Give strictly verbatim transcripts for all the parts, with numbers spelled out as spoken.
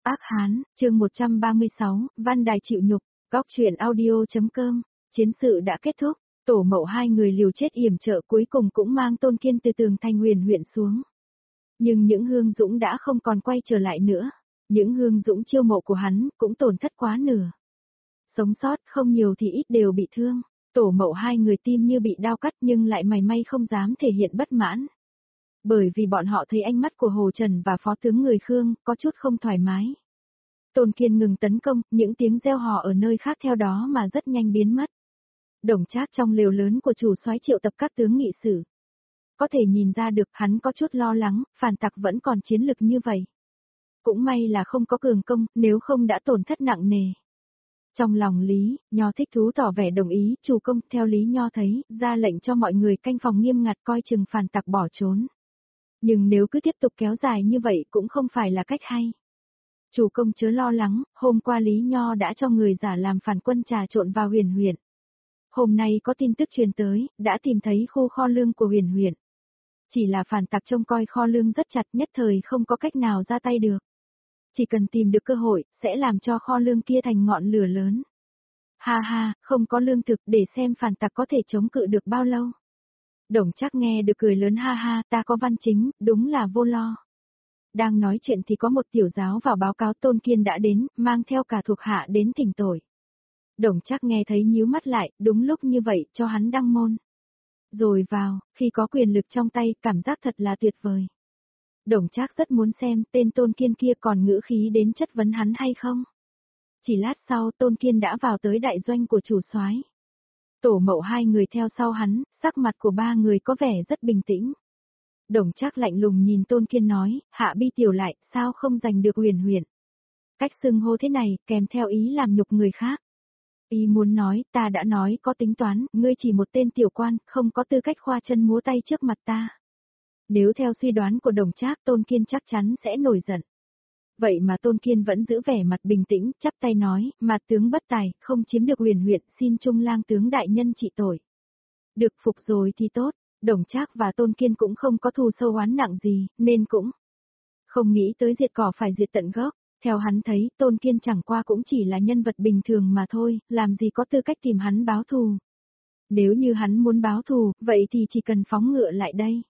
Ác Hán, chương một trăm ba mươi sáu, Văn Đài chịu nhục, góc truyện audio.com, chiến sự đã kết thúc, tổ mậu hai người liều chết yểm trợ cuối cùng cũng mang Tôn Kiên từ tường thành huyền huyện xuống. Nhưng những hương dũng đã không còn quay trở lại nữa, những hương dũng chiêu mộ của hắn cũng tổn thất quá nửa. Sống sót không nhiều thì ít đều bị thương, tổ mậu hai người tim như bị đao cắt nhưng lại mày may không dám thể hiện bất mãn. Bởi vì bọn họ thấy ánh mắt của Hồ Trần và phó tướng người Khương có chút không thoải mái. Tôn Kiên ngừng tấn công, những tiếng reo hò ở nơi khác theo đó mà rất nhanh biến mất. Đồng Trác trong lều lớn của chủ soái triệu tập các tướng nghị sử. Có thể nhìn ra được hắn có chút lo lắng, phản tặc vẫn còn chiến lực như vậy. Cũng may là không có cường công, nếu không đã tổn thất nặng nề. Trong lòng Lý, Nho thích thú tỏ vẻ đồng ý, chủ công theo Lý Nho thấy, ra lệnh cho mọi người canh phòng nghiêm ngặt coi chừng phản tặc bỏ trốn. Nhưng nếu cứ tiếp tục kéo dài như vậy cũng không phải là cách hay. Chủ công chớ lo lắng, hôm qua Lý Nho đã cho người giả làm phản quân trà trộn vào huyền huyện. Hôm nay có tin tức truyền tới, đã tìm thấy khu kho lương của huyền huyện. Chỉ là phản tặc trông coi kho lương rất chặt, nhất thời không có cách nào ra tay được. Chỉ cần tìm được cơ hội, sẽ làm cho kho lương kia thành ngọn lửa lớn. Ha ha, không có lương thực để xem phản tặc có thể chống cự được bao lâu. Đồng Trác nghe được cười lớn ha ha, ta có văn chính, đúng là vô lo. Đang nói chuyện thì có một tiểu giáo vào báo cáo Tôn Kiên đã đến, mang theo cả thuộc hạ đến thỉnh tội. Đồng Trác nghe thấy nhíu mắt lại, đúng lúc như vậy, cho hắn đăng môn. Rồi vào, khi có quyền lực trong tay, cảm giác thật là tuyệt vời. Đồng Trác rất muốn xem tên Tôn Kiên kia còn ngữ khí đến chất vấn hắn hay không. Chỉ lát sau Tôn Kiên đã vào tới đại doanh của chủ soái. Tổ mậu hai người theo sau hắn, sắc mặt của ba người có vẻ rất bình tĩnh. Đồng Trác lạnh lùng nhìn Tôn Kiên nói, hạ bi tiểu lại, sao không giành được huyền huyện. Cách xưng hô thế này, kèm theo ý làm nhục người khác. Ý muốn nói, ta đã nói có tính toán, ngươi chỉ một tên tiểu quan, không có tư cách khoa chân múa tay trước mặt ta. Nếu theo suy đoán của Đồng Trác, Tôn Kiên chắc chắn sẽ nổi giận. Vậy mà Tôn Kiên vẫn giữ vẻ mặt bình tĩnh, chắp tay nói, mà tướng bất tài, không chiếm được huyền huyện, xin Trung lang tướng đại nhân trị tội. Được phục rồi thì tốt, Đồng Trác và Tôn Kiên cũng không có thù sâu oán nặng gì, nên cũng không nghĩ tới diệt cỏ phải diệt tận gốc. Theo hắn thấy, Tôn Kiên chẳng qua cũng chỉ là nhân vật bình thường mà thôi, làm gì có tư cách tìm hắn báo thù. Nếu như hắn muốn báo thù, vậy thì chỉ cần phóng ngựa lại đây.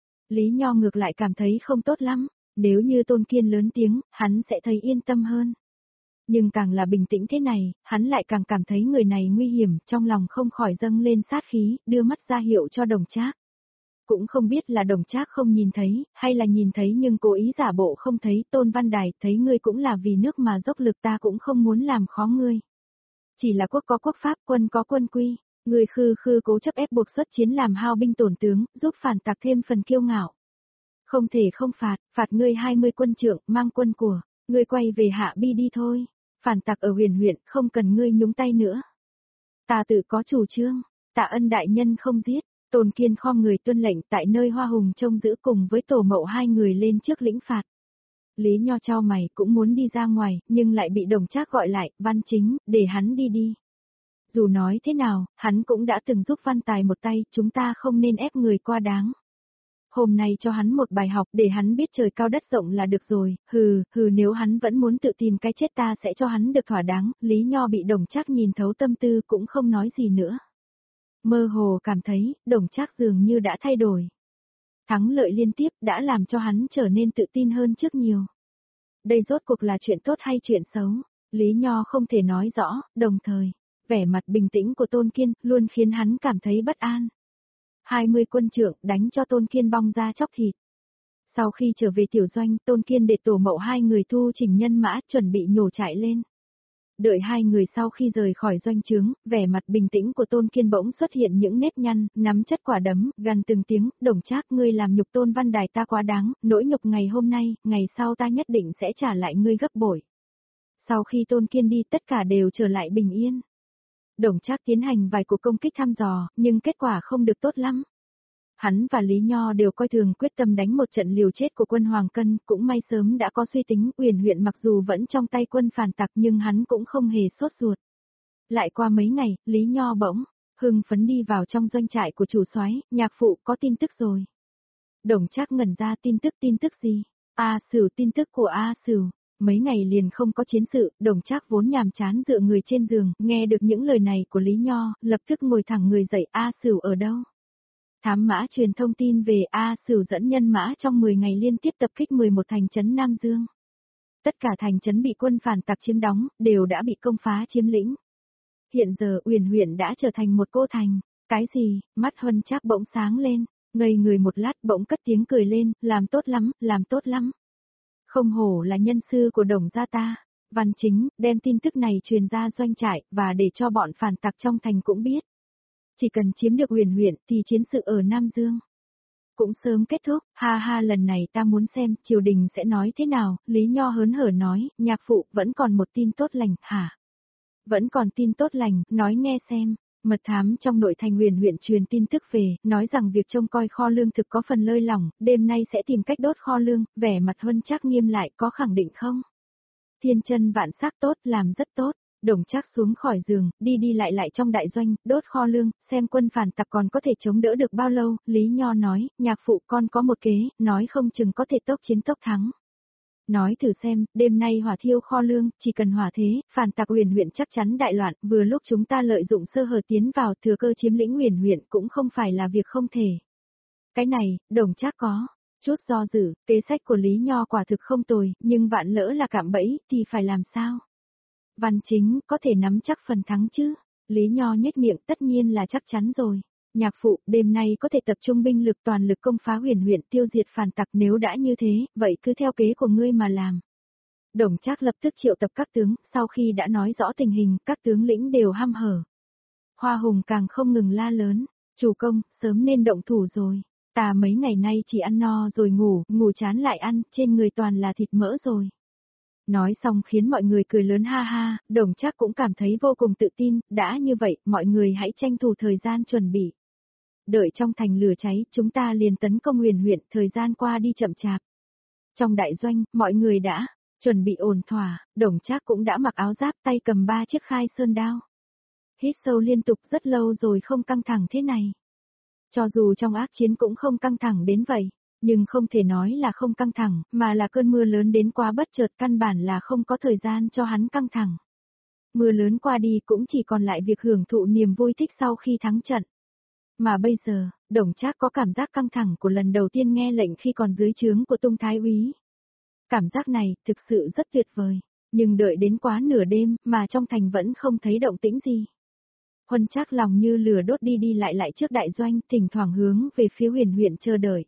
Lý Nho ngược lại cảm thấy không tốt lắm, nếu như Tôn Kiên lớn tiếng, hắn sẽ thấy yên tâm hơn. Nhưng càng là bình tĩnh thế này, hắn lại càng cảm thấy người này nguy hiểm, trong lòng không khỏi dâng lên sát khí, đưa mắt ra hiệu cho Đồng Trác. Cũng không biết là Đồng Trác không nhìn thấy, hay là nhìn thấy nhưng cố ý giả bộ không thấy. Tôn Văn Đài, thấy ngươi cũng là vì nước mà dốc lực, ta cũng không muốn làm khó ngươi. Chỉ là quốc có quốc pháp, quân có quân quy, ngươi khư khư cố chấp ép buộc xuất chiến làm hao binh tổn tướng, giúp phản tặc thêm phần kiêu ngạo. Không thể không phạt, phạt ngươi hai mươi quân trượng, mang quân của, ngươi quay về hạ bi đi thôi. Phản tặc ở huyền huyện, không cần ngươi nhúng tay nữa. Ta tự có chủ trương, tạ ân đại nhân không giết. Tôn Kiên khom người tuân lệnh tại nơi Hoa Hùng trông giữ cùng với tổ mậu hai người lên trước lĩnh phạt. Lý Nho chau mày cũng muốn đi ra ngoài, nhưng lại bị Đồng Trác gọi lại, Văn Chính, để hắn đi đi. Dù nói thế nào, hắn cũng đã từng giúp Văn Tài một tay, chúng ta không nên ép người qua đáng. Hôm nay cho hắn một bài học để hắn biết trời cao đất rộng là được rồi, hừ, hừ nếu hắn vẫn muốn tự tìm cái chết ta sẽ cho hắn được thỏa đáng. Lý Nho bị Đồng Trác nhìn thấu tâm tư cũng không nói gì nữa. Mơ hồ cảm thấy, Đồng Trác dường như đã thay đổi. Thắng lợi liên tiếp đã làm cho hắn trở nên tự tin hơn trước nhiều. Đây rốt cuộc là chuyện tốt hay chuyện xấu, Lý Nho không thể nói rõ, đồng thời, vẻ mặt bình tĩnh của Tôn Kiên luôn khiến hắn cảm thấy bất an. hai mươi quân trượng đánh cho Tôn Kiên bong ra chóc thịt. Sau khi trở về tiểu doanh, Tôn Kiên để tổ mậu hai người thu chỉnh nhân mã chuẩn bị nhổ trại lên. Đợi hai người sau khi rời khỏi doanh trướng, vẻ mặt bình tĩnh của Tôn Kiên bỗng xuất hiện những nếp nhăn, nắm chất quả đấm, gằn từng tiếng, Đồng Trác ngươi làm nhục Tôn Văn Đài ta quá đáng, nỗi nhục ngày hôm nay, ngày sau ta nhất định sẽ trả lại ngươi gấp bội. Sau khi Tôn Kiên đi tất cả đều trở lại bình yên. Đồng Trác tiến hành vài cuộc công kích thăm dò, nhưng kết quả không được tốt lắm. Hắn và Lý Nho đều coi thường quyết tâm đánh một trận liều chết của quân Hoàng Cân, cũng may sớm đã có suy tính, Uyển huyện mặc dù vẫn trong tay quân phản tặc nhưng hắn cũng không hề sốt ruột. Lại qua mấy ngày, Lý Nho bỗng hưng phấn đi vào trong doanh trại của chủ soái, nhạc phụ có tin tức rồi. Đồng Trác ngẩn ra, tin tức tin tức gì? A Sửu, tin tức của A Sửu. Mấy ngày liền không có chiến sự, Đồng Trác vốn nhàm chán dựa người trên giường, nghe được những lời này của Lý Nho, lập tức ngồi thẳng người dậy. A Sửu ở đâu? Thám mã truyền thông tin về A Sửu dẫn nhân mã trong mười ngày liên tiếp tập kích mười một thành trấn Nam Dương. Tất cả thành trấn bị quân phản tặc chiếm đóng, đều đã bị công phá chiếm lĩnh. Hiện giờ Uyển huyện đã trở thành một cô thành. Cái gì? Mắt Huân Trác bỗng sáng lên, ngây người một lát bỗng cất tiếng cười lên, làm tốt lắm, làm tốt lắm. Không hổ là nhân sư của Đồng gia ta. Văn Chính, đem tin tức này truyền ra doanh trại, và để cho bọn phản tặc trong thành cũng biết. Chỉ cần chiếm được Uyển huyện thì chiến sự ở Nam Dương cũng sớm kết thúc. Ha ha, lần này ta muốn xem triều đình sẽ nói thế nào. Lý Nho hớn hở nói, nhạc phụ vẫn còn một tin tốt lành, hả? Vẫn còn tin tốt lành, nói nghe xem. Mật thám trong nội thành Uyển huyện truyền tin tức về, nói rằng việc trông coi kho lương thực có phần lơi lỏng, đêm nay sẽ tìm cách đốt kho lương. Vẻ mặt Huân Trác nghiêm lại, có khẳng định không? Thiên chân vạn sắc, tốt, làm rất tốt. Đồng Trác xuống khỏi giường, đi đi lại lại trong đại doanh, đốt kho lương, xem quân phản tặc còn có thể chống đỡ được bao lâu. Lý Nho nói, nhạc phụ con có một kế, nói không chừng có thể tốc chiến tốc thắng. Nói thử xem, đêm nay hỏa thiêu kho lương, chỉ cần hỏa thế, phản tặc Uyển huyện chắc chắn đại loạn, vừa lúc chúng ta lợi dụng sơ hở tiến vào thừa cơ chiếm lĩnh Uyển huyện cũng không phải là việc không thể. Cái này, Đồng Trác có chút do dự, kế sách của Lý Nho quả thực không tồi, nhưng vạn lỡ là cạm bẫy thì phải làm sao? Văn Chính, có thể nắm chắc phần thắng chứ? Lý Nho nhếch miệng, tất nhiên là chắc chắn rồi. Nhạc phụ, đêm nay có thể tập trung binh lực toàn lực công phá Uyển huyện tiêu diệt phản tặc, nếu đã như thế, vậy cứ theo kế của ngươi mà làm. Đồng Trác lập tức triệu tập các tướng, sau khi đã nói rõ tình hình, các tướng lĩnh đều hăm hở. Hoa Hùng càng không ngừng la lớn, chủ công, sớm nên động thủ rồi. Ta mấy ngày nay chỉ ăn no rồi ngủ, ngủ chán lại ăn, trên người toàn là thịt mỡ rồi. Nói xong khiến mọi người cười lớn ha ha, Đồng Trác cũng cảm thấy vô cùng tự tin, đã như vậy, mọi người hãy tranh thủ thời gian chuẩn bị. Đợi trong thành lửa cháy, chúng ta liền tấn công Uyển huyện, thời gian qua đi chậm chạp. Trong đại doanh, mọi người đã chuẩn bị ổn thỏa, Đồng Trác cũng đã mặc áo giáp, tay cầm ba chiếc khai sơn đao. Hít sâu liên tục, rất lâu rồi không căng thẳng thế này. Cho dù trong ác chiến cũng không căng thẳng đến vậy, nhưng không thể nói là không căng thẳng, mà là cơn mưa lớn đến quá bất chợt, căn bản là không có thời gian cho hắn căng thẳng. Mưa lớn qua đi cũng chỉ còn lại việc hưởng thụ niềm vui thích sau khi thắng trận. Mà bây giờ, Đồng Trác có cảm giác căng thẳng của lần đầu tiên nghe lệnh khi còn dưới trướng của Tung Thái úy. Cảm giác này thực sự rất tuyệt vời, nhưng đợi đến quá nửa đêm mà trong thành vẫn không thấy động tĩnh gì. Huân Trác lòng như lửa đốt đi đi lại lại trước đại doanh, thỉnh thoảng hướng về phía Uyển huyện chờ đợi.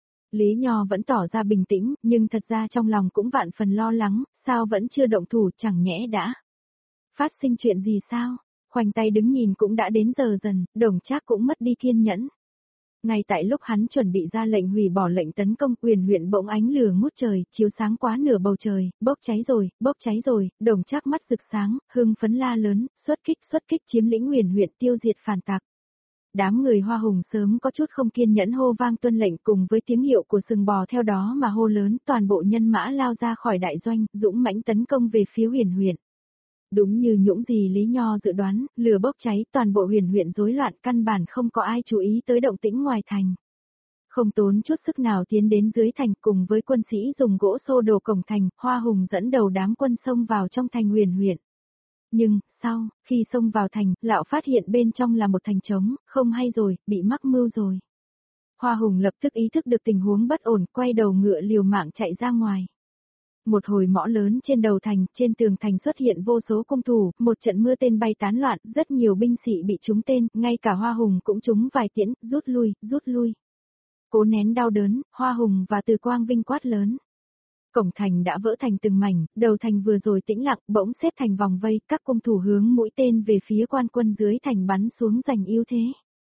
Lý Nho vẫn tỏ ra bình tĩnh, nhưng thật ra trong lòng cũng vạn phần lo lắng, sao vẫn chưa động thủ, chẳng nhẽ đã phát sinh chuyện gì sao? Khoanh tay đứng nhìn cũng đã đến giờ dần, Đồng Trác cũng mất đi kiên nhẫn. Ngay tại lúc hắn chuẩn bị ra lệnh hủy bỏ lệnh tấn công, Uyển huyện bỗng ánh lửa ngút trời, chiếu sáng quá nửa bầu trời, bốc cháy rồi, bốc cháy rồi. Đồng Trác mắt rực sáng, hưng phấn la lớn, xuất kích, xuất kích, chiếm lĩnh Uyển huyện, tiêu diệt phản tặc. Đám người Hoa Hùng sớm có chút không kiên nhẫn hô vang tuân lệnh, cùng với tiếng hiệu của sừng bò theo đó mà hô lớn, toàn bộ nhân mã lao ra khỏi đại doanh, dũng mãnh tấn công về phía Uyển huyện. Đúng như những gì Lý Nho dự đoán, lửa bốc cháy, toàn bộ Uyển huyện rối loạn, căn bản không có ai chú ý tới động tĩnh ngoài thành. Không tốn chút sức nào tiến đến dưới thành, cùng với quân sĩ dùng gỗ xô đổ cổng thành, Hoa Hùng dẫn đầu đám quân xông vào trong thành Uyển huyện. Nhưng, sau, khi xông vào thành, lão phát hiện bên trong là một thành trống, không hay rồi, bị mắc mưu rồi. Hoa Hùng lập tức ý thức được tình huống bất ổn, quay đầu ngựa liều mạng chạy ra ngoài. Một hồi mõ lớn trên đầu thành, trên tường thành xuất hiện vô số cung thủ, một trận mưa tên bay tán loạn, rất nhiều binh sĩ bị trúng tên, ngay cả Hoa Hùng cũng trúng vài tiễn, rút lui, rút lui. Cố nén đau đớn, Hoa Hùng và Từ Quang Vinh quát lớn. Cổng thành đã vỡ thành từng mảnh, đầu thành vừa rồi tĩnh lặng, bỗng xếp thành vòng vây, các cung thủ hướng mũi tên về phía quan quân dưới thành bắn xuống giành ưu thế.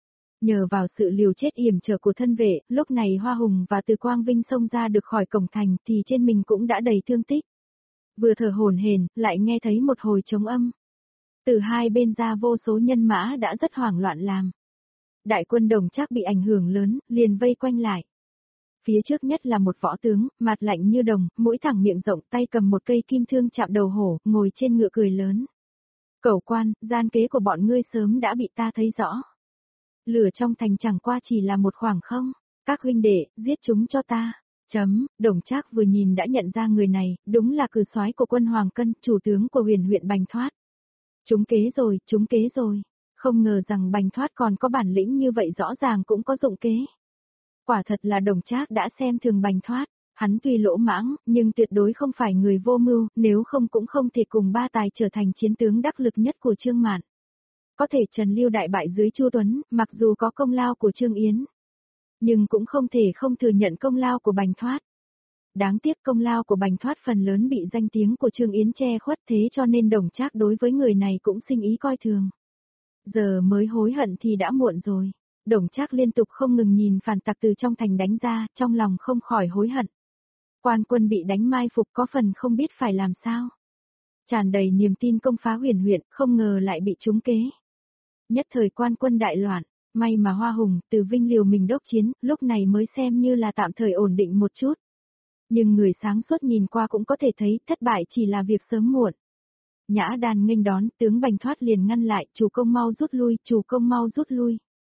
Nhờ vào sự liều chết yểm trở của thân vệ, lúc này Hoa Hùng và Từ Quang Vinh xông ra được khỏi cổng thành thì trên mình cũng đã đầy thương tích. Vừa thở hổn hển, lại nghe thấy một hồi trống âm. Từ hai bên ra vô số nhân mã đã rất hoảng loạn làm. Đại quân Đồng Trác bị ảnh hưởng lớn, liền vây quanh lại. Phía trước nhất là một võ tướng, mặt lạnh như đồng, mũi thẳng miệng rộng, tay cầm một cây kim thương chạm đầu hổ, ngồi trên ngựa cười lớn. Cẩu quan, gian kế của bọn ngươi sớm đã bị ta thấy rõ. Lửa trong thành chẳng qua chỉ là một khoảng không, các huynh đệ, giết chúng cho ta. Chấm, Đồng Trác vừa nhìn đã nhận ra người này, đúng là cử soái của quân Hoàng Cân, chủ tướng của huyền huyện Bành Thoát. Trúng kế rồi, trúng kế rồi. Không ngờ rằng Bành Thoát còn có bản lĩnh như vậy, rõ ràng cũng có dụng kế. Quả thật là Đồng Trác đã xem thường Bành Thoát, hắn tuy lỗ mãng, nhưng tuyệt đối không phải người vô mưu, nếu không cũng không thể cùng ba tài trở thành chiến tướng đắc lực nhất của Trương Mạn. Có thể Trần Lưu đại bại dưới Chu Tuấn, mặc dù có công lao của Trương Yến, nhưng cũng không thể không thừa nhận công lao của Bành Thoát. Đáng tiếc công lao của Bành Thoát phần lớn bị danh tiếng của Trương Yến che khuất, thế cho nên Đồng Trác đối với người này cũng sinh ý coi thường. Giờ mới hối hận thì đã muộn rồi. Đồng Trác liên tục không ngừng nhìn phản tặc từ trong thành đánh ra, trong lòng không khỏi hối hận. Quan quân bị đánh mai phục có phần không biết phải làm sao. Tràn đầy niềm tin công phá huyền huyện, không ngờ lại bị trúng kế. Nhất thời quan quân đại loạn, may mà Hoa Hùng, Từ Vinh liều mình đốc chiến, lúc này mới xem như là tạm thời ổn định một chút. Nhưng người sáng suốt nhìn qua cũng có thể thấy thất bại chỉ là việc sớm muộn. Nhã Đàn nghênh đón, tướng Bành Thoát liền ngăn lại, chủ công mau rút lui, chủ công mau rút lui.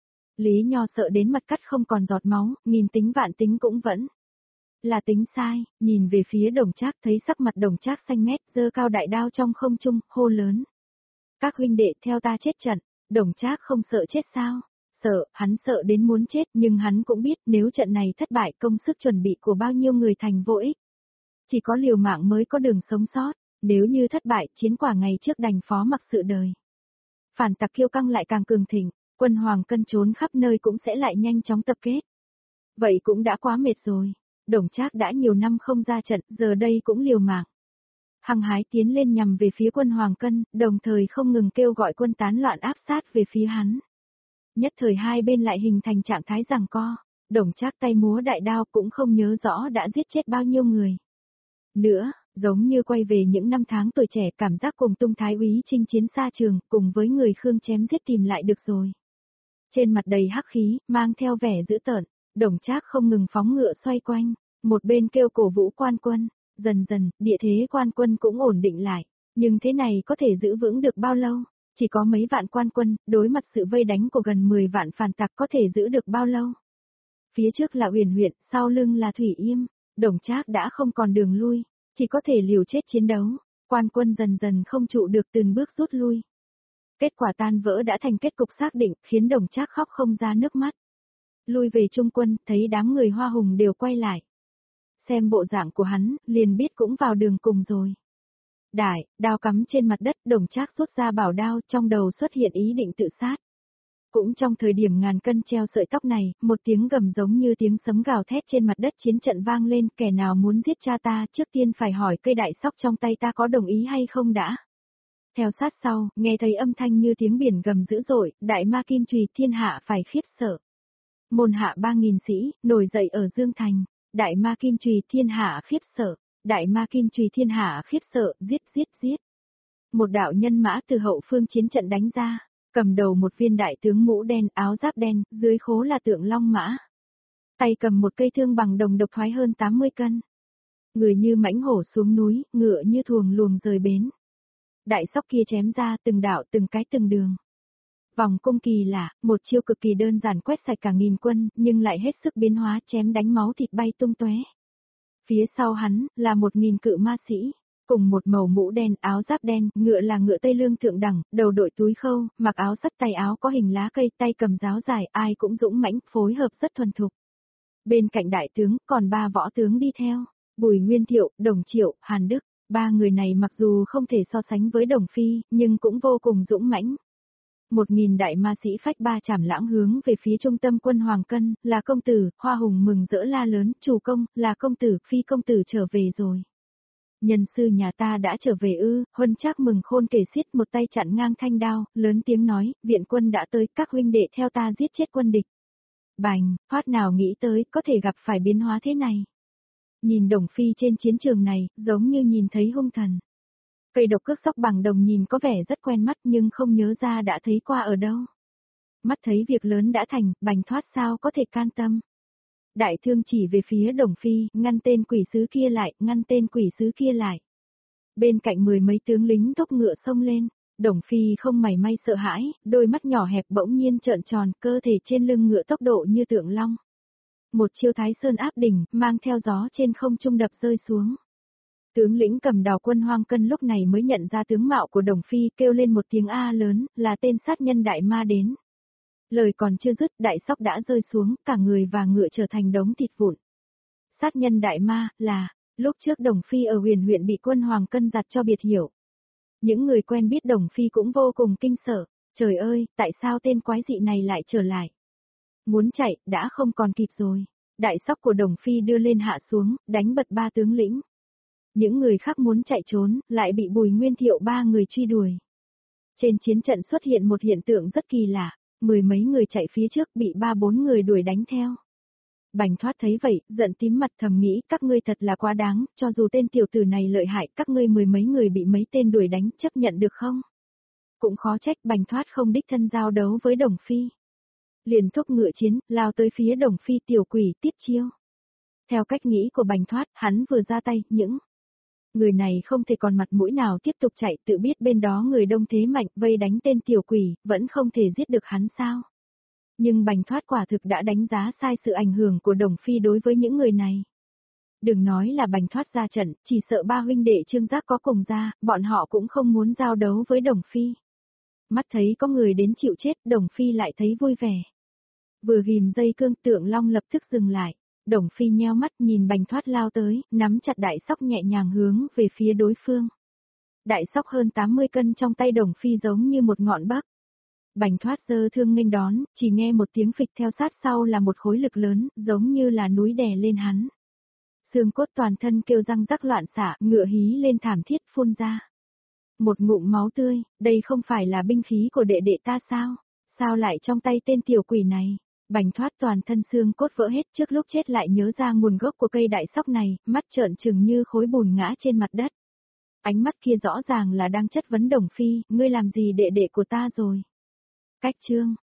Lý Nho sợ đến mặt cắt không còn giọt máu, nghìn tính vạn tính cũng vẫn là tính sai, nhìn về phía Đồng Trác thấy sắc mặt Đồng Trác xanh mét, giơ cao đại đao trong không trung, hô lớn. Các huynh đệ theo ta chết trận. Đồng Trác không sợ chết sao? Sợ, hắn sợ đến muốn chết, nhưng hắn cũng biết nếu trận này thất bại công sức chuẩn bị của bao nhiêu người thành vô ích. Chỉ có liều mạng mới có đường sống sót, nếu như thất bại chiến quả ngày trước đành phó mặc sự đời. Phản tặc kiêu căng lại càng cường thịnh, quân Hoàng Cân trốn khắp nơi cũng sẽ lại nhanh chóng tập kết. Vậy cũng đã quá mệt rồi, Đồng Trác đã nhiều năm không ra trận, giờ đây cũng liều mạng. Hăng hái tiến lên nhằm về phía quân Hoàng Cân, đồng thời không ngừng kêu gọi quân tán loạn áp sát về phía hắn. Nhất thời hai bên lại hình thành trạng thái giằng co, Đồng Trác tay múa đại đao cũng không nhớ rõ đã giết chết bao nhiêu người. Nữa, giống như quay về những năm tháng tuổi trẻ, cảm giác cùng Tung Thái úy chinh chiến xa trường, cùng với người Khương chém giết tìm lại được rồi. Trên mặt đầy hắc khí, mang theo vẻ dữ tợn, Đồng Trác không ngừng phóng ngựa xoay quanh, một bên kêu cổ vũ quan quân. Dần dần, địa thế quan quân cũng ổn định lại, nhưng thế này có thể giữ vững được bao lâu? Chỉ có mấy vạn quan quân, đối mặt sự vây đánh của gần mười vạn phản tặc có thể giữ được bao lâu? Phía trước là Huyền huyện, sau lưng là Thủy Yêm, Đồng Trác đã không còn đường lui, chỉ có thể liều chết chiến đấu, quan quân dần dần không trụ được từng bước rút lui. Kết quả tan vỡ đã thành kết cục xác định, khiến Đồng Trác khóc không ra nước mắt. Lui về trung quân, thấy đám người Hoa Hùng đều quay lại. Xem bộ dạng của hắn, liền biết cũng vào đường cùng rồi. Đại, đao cắm trên mặt đất, Đồng Trác rút ra bảo đao, trong đầu xuất hiện ý định tự sát. Cũng trong thời điểm ngàn cân treo sợi tóc này, một tiếng gầm giống như tiếng sấm gào thét trên mặt đất chiến trận vang lên, kẻ nào muốn giết cha ta, trước tiên phải hỏi cây đại sóc trong tay ta có đồng ý hay không đã. Theo sát sau, nghe thấy âm thanh như tiếng biển gầm dữ dội, đại ma kim chùy thiên hạ phải khiếp sợ. Môn hạ ba nghìn sĩ, nổi dậy ở Dương Thành. Đại ma kim chùy thiên hạ khiếp sợ, đại ma kim chùy thiên hạ khiếp sợ, giết giết giết. Một đạo nhân mã từ hậu phương chiến trận đánh ra, cầm đầu một viên đại tướng mũ đen, áo giáp đen, dưới khố là tượng long mã. Tay cầm một cây thương bằng đồng độc thoái hơn tám mươi cân. Người như mãnh hổ xuống núi, ngựa như thuồng luồng rời bến. Đại sóc kia chém ra từng đạo từng cái từng đường. Vòng cung kỳ lạ, một chiêu cực kỳ đơn giản quét sạch cả nghìn quân, nhưng lại hết sức biến hóa chém đánh máu thịt bay tung tóe. Phía sau hắn, là một nghìn cự ma sĩ, cùng một màu mũ đen, áo giáp đen, ngựa là ngựa Tây Lương thượng đẳng, đầu đội túi khâu, mặc áo sắt tay áo có hình lá cây, tay cầm giáo dài, ai cũng dũng mãnh, phối hợp rất thuần thục. Bên cạnh đại tướng, còn ba võ tướng đi theo, Bùi Nguyên Thiệu, Đồng Triệu, Hàn Đức, ba người này mặc dù không thể so sánh với Đồng Phi, nhưng cũng vô cùng dũng mãnh. Một nghìn đại ma sĩ phách ba chảm lãng hướng về phía trung tâm quân Hoàng Cân, là công tử, Hoa Hùng mừng rỡ la lớn, chủ công, là công tử, Phi công tử trở về rồi. Nhân sư nhà ta đã trở về ư, Huân Trác mừng khôn kể xiết, một tay chặn ngang thanh đao, lớn tiếng nói, viện quân đã tới, các huynh đệ theo ta giết chết quân địch. Bành, Thoát nào nghĩ tới, có thể gặp phải biến hóa thế này. Nhìn Đồng Phi trên chiến trường này, giống như nhìn thấy hung thần. Cây độc cước sóc bằng đồng nhìn có vẻ rất quen mắt nhưng không nhớ ra đã thấy qua ở đâu. Mắt thấy việc lớn đã thành, Bành Thoát sao có thể can tâm. Đại thương chỉ về phía Đồng Phi, ngăn tên quỷ sứ kia lại, ngăn tên quỷ sứ kia lại. Bên cạnh mười mấy tướng lính thúc ngựa xông lên, Đồng Phi không mảy may sợ hãi, đôi mắt nhỏ hẹp bỗng nhiên trợn tròn, cơ thể trên lưng ngựa tốc độ như tượng long. Một chiêu Thái Sơn áp đỉnh, mang theo gió trên không trung đập rơi xuống. Tướng lĩnh cầm đào quân Hoang Cân lúc này mới nhận ra tướng mạo của Đồng Phi, kêu lên một tiếng A lớn, là tên sát nhân đại ma đến. Lời còn chưa dứt, đại sóc đã rơi xuống, cả người và ngựa trở thành đống thịt vụn. Sát nhân đại ma, là, lúc trước Đồng Phi ở huyền huyện bị quân Hoàng Cân giặt cho biệt hiểu. Những người quen biết Đồng Phi cũng vô cùng kinh sợ, trời ơi, tại sao tên quái dị này lại trở lại? Muốn chạy, đã không còn kịp rồi. Đại sóc của Đồng Phi đưa lên hạ xuống, đánh bật ba tướng lĩnh. Những người khác muốn chạy trốn, lại bị Bùi Nguyên Thiệu ba người truy đuổi. Trên chiến trận xuất hiện một hiện tượng rất kỳ lạ, mười mấy người chạy phía trước bị ba bốn người đuổi đánh theo. Bành Thoát thấy vậy, giận tím mặt thầm nghĩ các ngươi thật là quá đáng, cho dù tên tiểu tử này lợi hại các ngươi mười mấy người bị mấy tên đuổi đánh chấp nhận được không? Cũng khó trách Bành Thoát không đích thân giao đấu với Đồng Phi. Liền thúc ngựa chiến, lao tới phía Đồng Phi tiểu quỷ tiếp chiêu. Theo cách nghĩ của Bành Thoát, hắn vừa ra tay, những người này không thể còn mặt mũi nào tiếp tục chạy, tự biết bên đó người đông thế mạnh, vây đánh tên tiểu quỷ, vẫn không thể giết được hắn sao. Nhưng Bành Thoát quả thực đã đánh giá sai sự ảnh hưởng của Đồng Phi đối với những người này. Đừng nói là Bành Thoát ra trận, chỉ sợ ba huynh đệ Trương Giác có cùng ra, bọn họ cũng không muốn giao đấu với Đồng Phi. Mắt thấy có người đến chịu chết, Đồng Phi lại thấy vui vẻ. Vừa ghim dây cương, Tượng Long lập tức dừng lại. Đồng Phi nheo mắt nhìn Bành Thoát lao tới, nắm chặt đại sóc nhẹ nhàng hướng về phía đối phương. Đại sóc hơn tám mươi cân trong tay Đồng Phi giống như một ngọn bắc. Bành Thoát giơ thương nghênh đón, chỉ nghe một tiếng phịch theo sát sau là một khối lực lớn, giống như là núi đè lên hắn. Xương cốt toàn thân kêu răng rắc loạn xạ, ngựa hí lên thảm thiết phun ra. Một ngụm máu tươi, đây không phải là binh khí của đệ đệ ta sao? Sao lại trong tay tên tiểu quỷ này? Bành Thoát toàn thân xương cốt vỡ hết, trước lúc chết lại nhớ ra nguồn gốc của cây đại sóc này, mắt trợn trừng như khối bùn ngã trên mặt đất. Ánh mắt kia rõ ràng là đang chất vấn Đồng Phi, ngươi làm gì đệ đệ của ta rồi? Cách chương